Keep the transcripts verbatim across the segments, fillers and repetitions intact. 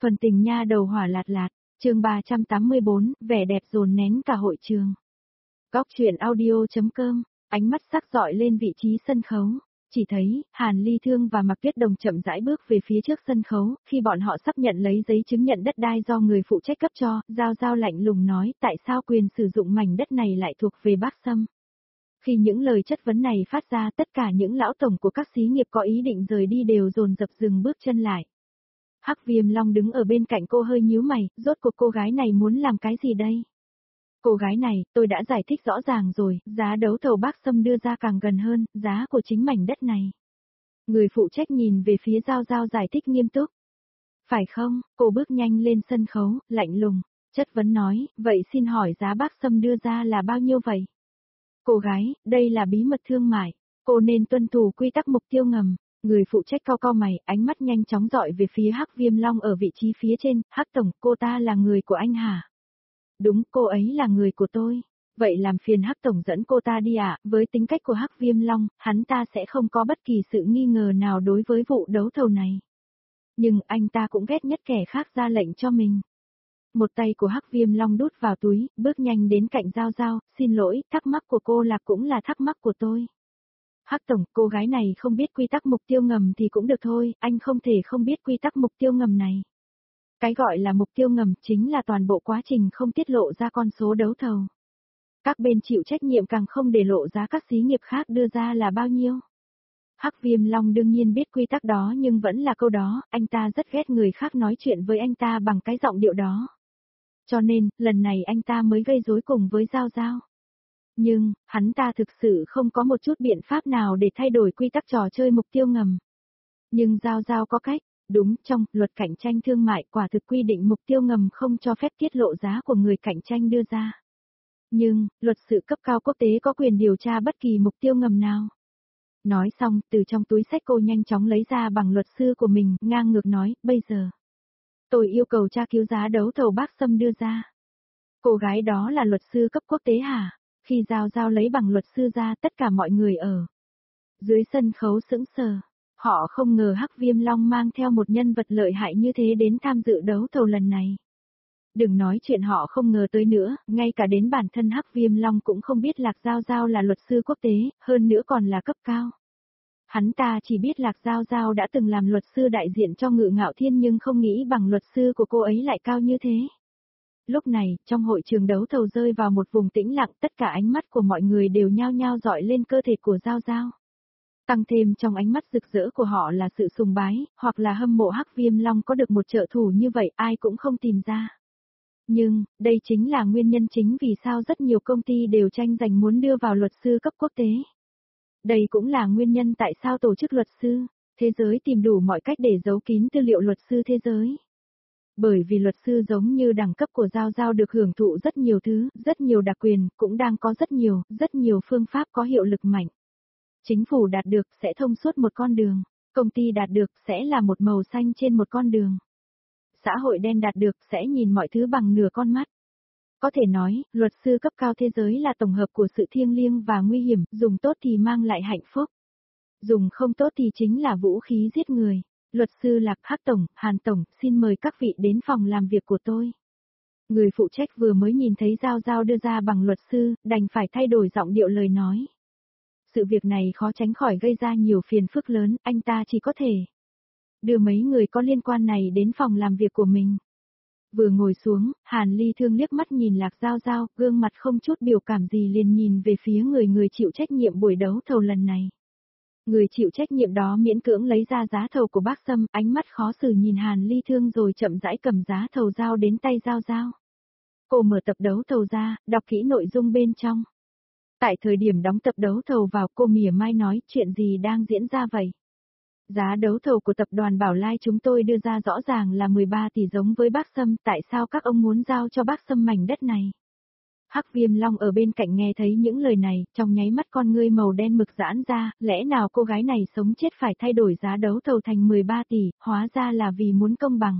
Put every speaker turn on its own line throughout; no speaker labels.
Phần tình nha đầu hỏa lạt lạt, chương ba trăm tám mươi bốn, vẻ đẹp dồn nén cả hội trường. Góc truyện audio.com, ánh mắt sắc dọi lên vị trí sân khấu, chỉ thấy, Hàn Ly Thương và Mạc Tuyết Đồng chậm rãi bước về phía trước sân khấu, khi bọn họ sắp nhận lấy giấy chứng nhận đất đai do người phụ trách cấp cho, Giao Giao lạnh lùng nói tại sao quyền sử dụng mảnh đất này lại thuộc về Bác Sâm. Khi những lời chất vấn này phát ra, tất cả những lão tổng của các xí nghiệp có ý định rời đi đều dồn dập dừng bước chân lại. Hắc Viêm Long đứng ở bên cạnh cô hơi nhíu mày, rốt cuộc cô gái này muốn làm cái gì đây? Cô gái này, tôi đã giải thích rõ ràng rồi, giá đấu thầu Bác Sâm đưa ra càng gần hơn, giá của chính mảnh đất này. Người phụ trách nhìn về phía Giao Giao giải thích nghiêm túc. Phải không, cô bước nhanh lên sân khấu, lạnh lùng, chất vấn nói, vậy xin hỏi giá Bác Sâm đưa ra là bao nhiêu vậy? Cô gái, đây là bí mật thương mại, cô nên tuân thủ quy tắc mục tiêu ngầm. Người phụ trách cau cau mày, ánh mắt nhanh chóng dọi về phía Hắc Viêm Long ở vị trí phía trên, Hắc Tổng, cô ta là người của anh hả? Đúng, cô ấy là người của tôi. Vậy làm phiền Hắc Tổng dẫn cô ta đi ạ, với tính cách của Hắc Viêm Long, hắn ta sẽ không có bất kỳ sự nghi ngờ nào đối với vụ đấu thầu này. Nhưng anh ta cũng ghét nhất kẻ khác ra lệnh cho mình. Một tay của Hắc Viêm Long đút vào túi, bước nhanh đến cạnh Giao Giao, xin lỗi, thắc mắc của cô là cũng là thắc mắc của tôi. Hắc Tổng, cô gái này không biết quy tắc mục tiêu ngầm thì cũng được thôi, anh không thể không biết quy tắc mục tiêu ngầm này. Cái gọi là mục tiêu ngầm chính là toàn bộ quá trình không tiết lộ ra con số đấu thầu. Các bên chịu trách nhiệm càng không để lộ giá các xí nghiệp khác đưa ra là bao nhiêu. Hắc Viêm Long đương nhiên biết quy tắc đó nhưng vẫn là câu đó, anh ta rất ghét người khác nói chuyện với anh ta bằng cái giọng điệu đó. Cho nên, lần này anh ta mới gây rối cùng với Giao Giao. Nhưng, hắn ta thực sự không có một chút biện pháp nào để thay đổi quy tắc trò chơi mục tiêu ngầm. Nhưng Giao Giao có cách, đúng, trong luật cạnh tranh thương mại quả thực quy định mục tiêu ngầm không cho phép tiết lộ giá của người cạnh tranh đưa ra. Nhưng, luật sự cấp cao quốc tế có quyền điều tra bất kỳ mục tiêu ngầm nào. Nói xong, từ trong túi xách cô nhanh chóng lấy ra bằng luật sư của mình, ngang ngược nói, bây giờ. Tôi yêu cầu tra cứu giá đấu thầu Bác Sâm đưa ra. Cô gái đó là luật sư cấp quốc tế hả? Khi Giao Giao lấy bằng luật sư ra, tất cả mọi người ở dưới sân khấu sững sờ. Họ không ngờ Hắc Viêm Long mang theo một nhân vật lợi hại như thế đến tham dự đấu thầu lần này. Đừng nói chuyện họ không ngờ tới nữa, ngay cả đến bản thân Hắc Viêm Long cũng không biết Lạc Giao Giao là luật sư quốc tế, hơn nữa còn là cấp cao. Hắn ta chỉ biết Lạc Giao Giao đã từng làm luật sư đại diện cho Ngự Ngạo Thiên nhưng không nghĩ bằng luật sư của cô ấy lại cao như thế. Lúc này, trong hội trường đấu thầu rơi vào một vùng tĩnh lặng, tất cả ánh mắt của mọi người đều nhao nhao dọi lên cơ thể của Giao Giao. Tăng thêm trong ánh mắt rực rỡ của họ là sự sùng bái, hoặc là hâm mộ Hắc Viêm Long có được một trợ thủ như vậy ai cũng không tìm ra. Nhưng, đây chính là nguyên nhân chính vì sao rất nhiều công ty đều tranh giành muốn đưa vào luật sư cấp quốc tế. Đây cũng là nguyên nhân tại sao tổ chức luật sư thế giới tìm đủ mọi cách để giấu kín tư liệu luật sư thế giới. Bởi vì luật sư giống như đẳng cấp của Giao Giao được hưởng thụ rất nhiều thứ, rất nhiều đặc quyền, cũng đang có rất nhiều, rất nhiều phương pháp có hiệu lực mạnh. Chính phủ đạt được sẽ thông suốt một con đường, công ty đạt được sẽ là một màu xanh trên một con đường. Xã hội đen đạt được sẽ nhìn mọi thứ bằng nửa con mắt. Có thể nói, luật sư cấp cao thế giới là tổng hợp của sự thiêng liêng và nguy hiểm, dùng tốt thì mang lại hạnh phúc. Dùng không tốt thì chính là vũ khí giết người. Luật sư Lạc, Hắc Tổng, Hàn Tổng, xin mời các vị đến phòng làm việc của tôi. Người phụ trách vừa mới nhìn thấy Giao Giao đưa ra bằng luật sư, đành phải thay đổi giọng điệu lời nói. Sự việc này khó tránh khỏi gây ra nhiều phiền phức lớn, anh ta chỉ có thể đưa mấy người có liên quan này đến phòng làm việc của mình. Vừa ngồi xuống, Hàn Ly Thương liếc mắt nhìn Lạc Giao Giao, gương mặt không chút biểu cảm gì liền nhìn về phía người người chịu trách nhiệm buổi đấu thầu lần này. Người chịu trách nhiệm đó miễn cưỡng lấy ra giá thầu của Bác Sâm, ánh mắt khó xử nhìn Hàn Ly Thương rồi chậm rãi cầm giá thầu giao đến tay Giao Giao. Cô mở tập đấu thầu ra, đọc kỹ nội dung bên trong. Tại thời điểm đóng tập đấu thầu vào, cô mỉa mai nói, chuyện gì đang diễn ra vậy? Giá đấu thầu của tập đoàn Bảo Lai chúng tôi đưa ra rõ ràng là mười ba tỷ giống với Bác Sâm, tại sao các ông muốn giao cho Bác Sâm mảnh đất này? Hắc Viêm Long ở bên cạnh nghe thấy những lời này, trong nháy mắt con ngươi màu đen mực giãn ra, lẽ nào cô gái này sống chết phải thay đổi giá đấu thầu thành mười ba tỷ, hóa ra là vì muốn công bằng.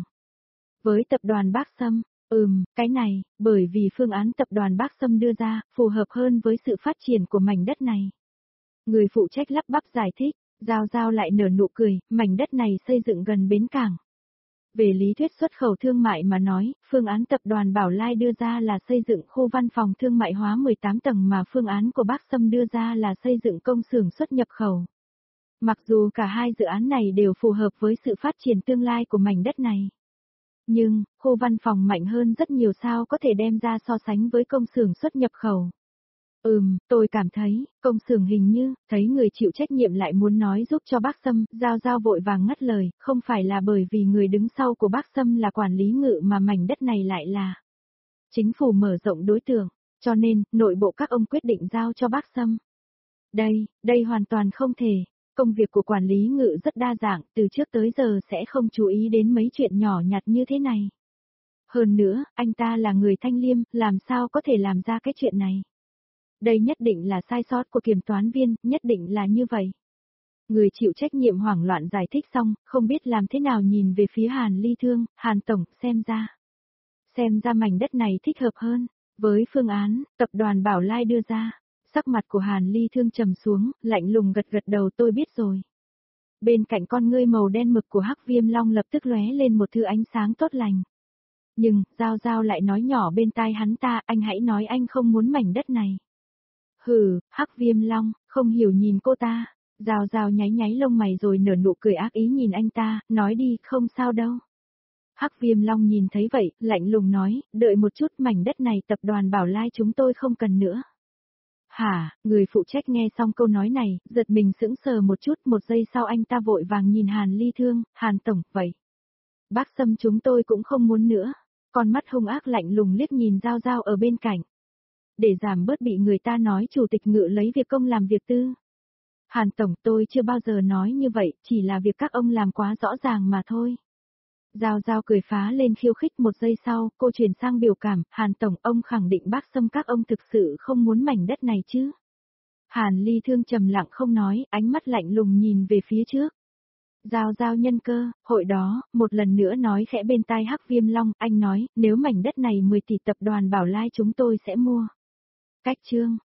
Với tập đoàn Bác Sâm, ừm, cái này, bởi vì phương án tập đoàn Bác Sâm đưa ra, phù hợp hơn với sự phát triển của mảnh đất này. Người phụ trách lắp bắp giải thích, Giao Giao lại nở nụ cười, mảnh đất này xây dựng gần bến cảng. Về lý thuyết xuất khẩu thương mại mà nói, phương án tập đoàn Bảo Lai đưa ra là xây dựng khu văn phòng thương mại hóa mười tám tầng mà phương án của Bác Sâm đưa ra là xây dựng công xưởng xuất nhập khẩu. Mặc dù cả hai dự án này đều phù hợp với sự phát triển tương lai của mảnh đất này. Nhưng, khu văn phòng mạnh hơn rất nhiều sao có thể đem ra so sánh với công xưởng xuất nhập khẩu. Ừm, tôi cảm thấy, công xưởng hình như, thấy người chịu trách nhiệm lại muốn nói giúp cho bác Sâm, Giao Giao vội vàng ngắt lời, không phải là bởi vì người đứng sau của bác Sâm là quản lý ngự mà mảnh đất này lại là chính phủ mở rộng đối tượng, cho nên, nội bộ các ông quyết định giao cho bác Sâm. Đây, đây hoàn toàn không thể. Công việc của quản lý ngự rất đa dạng, từ trước tới giờ sẽ không chú ý đến mấy chuyện nhỏ nhặt như thế này. Hơn nữa, anh ta là người thanh liêm, làm sao có thể làm ra cái chuyện này? Đây nhất định là sai sót của kiểm toán viên, nhất định là như vậy. Người chịu trách nhiệm hoảng loạn giải thích xong, không biết làm thế nào nhìn về phía Hàn Ly Thương, Hàn Tổng, xem ra. Xem ra mảnh đất này thích hợp hơn, với phương án, tập đoàn Bảo Lai đưa ra. Sắc mặt của Hàn Ly Thương trầm xuống, lạnh lùng gật gật đầu tôi biết rồi. Bên cạnh con ngươi màu đen mực của Hắc Viêm Long lập tức lóe lên một thứ ánh sáng tốt lành. Nhưng, Giao Giao lại nói nhỏ bên tai hắn ta, anh hãy nói anh không muốn mảnh đất này. Hừ, Hắc Viêm Long, không hiểu nhìn cô ta. Giao Giao nháy nháy lông mày rồi nở nụ cười ác ý nhìn anh ta, nói đi, không sao đâu. Hắc Viêm Long nhìn thấy vậy, lạnh lùng nói, đợi một chút mảnh đất này tập đoàn Bảo Lai chúng tôi không cần nữa. Hả, người phụ trách nghe xong câu nói này, giật mình sững sờ một chút, một giây sau anh ta vội vàng nhìn Hàn Ly Thương, Hàn Tổng, vậy. Bác Sâm chúng tôi cũng không muốn nữa. Con mắt hung ác lạnh lùng liếc nhìn Giao Giao ở bên cạnh. Để giảm bớt bị người ta nói chủ tịch ngự lấy việc công làm việc tư. Hàn Tổng tôi chưa bao giờ nói như vậy, chỉ là việc các ông làm quá rõ ràng mà thôi. Giao Giao cười phá lên khiêu khích một giây sau, cô chuyển sang biểu cảm, Hàn Tổng ông khẳng định bác Sâm các ông thực sự không muốn mảnh đất này chứ. Hàn Ly Thương trầm lặng không nói, ánh mắt lạnh lùng nhìn về phía trước. Giao Giao nhân cơ, hội đó, một lần nữa nói khẽ bên tai Hắc Viêm Long, anh nói, nếu mảnh đất này mười tỷ tập đoàn Bảo Lai chúng tôi sẽ mua. Cách chương.